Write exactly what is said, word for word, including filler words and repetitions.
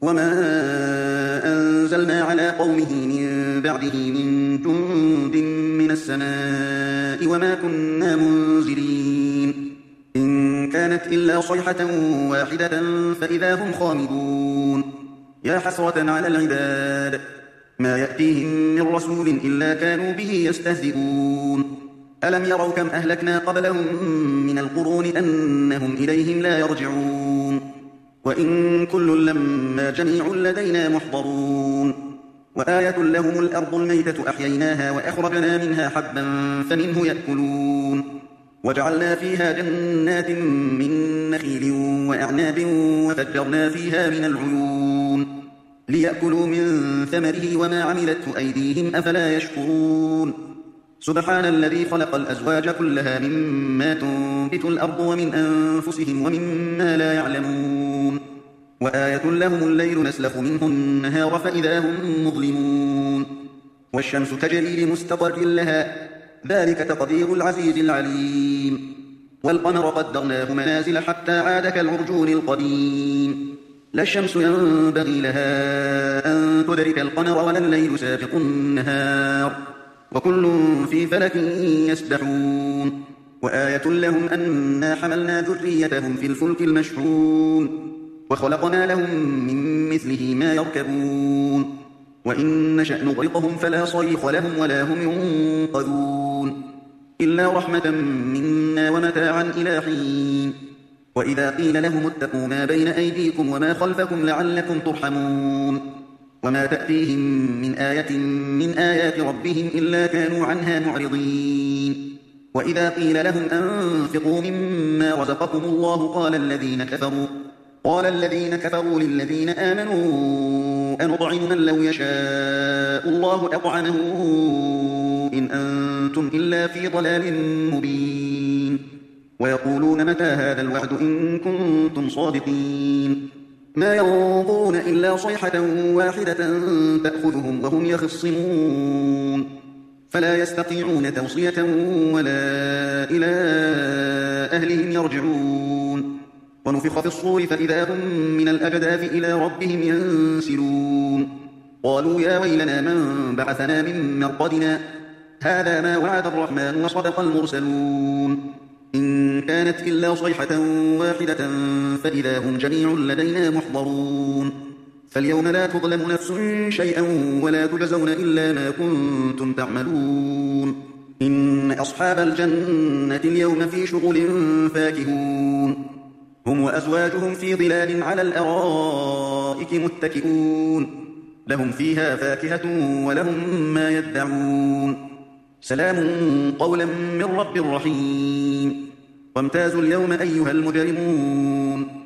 وما أنزلنا على قومه من بعده من جند من السماء وما كنا منزلين إن كانت إلا صيحة واحدة فإذا هم خامدون يا حسرة على العباد ما يأتيهم من رسول إلا كانوا به يستهزئون ألم يروا كم أهلكنا قبلهم من القرون أنهم إليهم لا يرجعون وإن كل لما جميع لدينا محضرون وآية لهم الأرض الميتة أحييناها وأخرجنا منها حبا فمنه يأكلون وجعلنا فيها جنات من نخيل وأعناب وفجرنا فيها من العيون ليأكلوا من ثمره وما عملته أيديهم أفلا يشكرون سبحان الذي خلق الأزواج كلها مما تنبت الأرض ومن أنفسهم ومما لا يعلمون وآية لهم الليل نسلخ منه النهار فإذا هم مظلمون والشمس تجري لمستقر لها ذلك تقدير العزيز العليم والقمر قدرناه منازل حتى عاد كالعرجون القديم لا الشمس ينبغي لها أن تدرك القمر ولا الليل سابق النهار وكل في فلك يسبحون وآية لهم أنا حملنا ذريتهم في الفلك المشحون وخلقنا لهم من مثله ما يركبون وإن نشأ نغرقهم فلا صريخ لهم ولا هم ينقذون إلا رحمة منا ومتاعا إلى حين وإذا قيل لهم اتقوا ما بين أيديكم وما خلفكم لعلكم ترحمون وما تأتيهم من آية من آيات ربهم إلا كانوا عنها معرضين وإذا قيل لهم أنفقوا مما رزقكم الله قال الذين كفروا قال الذين كفروا للذين آمنوا أنطعم من لو يشاء الله أطعمه إن أنتم إلا في ضلال مبين ويقولون متى هذا الوعد إن كنتم صادقين ما ينظرون إلا صيحة واحدة تأخذهم وهم يخصمون فلا يستطيعون توصية ولا إلى أهلهم يرجعون ونفخ في الصور فإذا هم من الأجداث إلى ربهم ينسلون قالوا يا ويلنا من بعثنا من مرقدنا هذا ما وعد الرحمن وصدق المرسلون إن كانت إلا صيحة واحدة فإذا هم جميع لدينا محضرون فاليوم لا تظلم نفس شيئا ولا تجزون إلا ما كنتم تعملون إن أصحاب الجنة اليوم في شغل فاكهون هم وأزواجهم في ظلال على الأرائك متكئون لهم فيها فاكهة ولهم ما يدعون سلام قولا من رب رحيم وامتازوا اليوم أيها المجرمون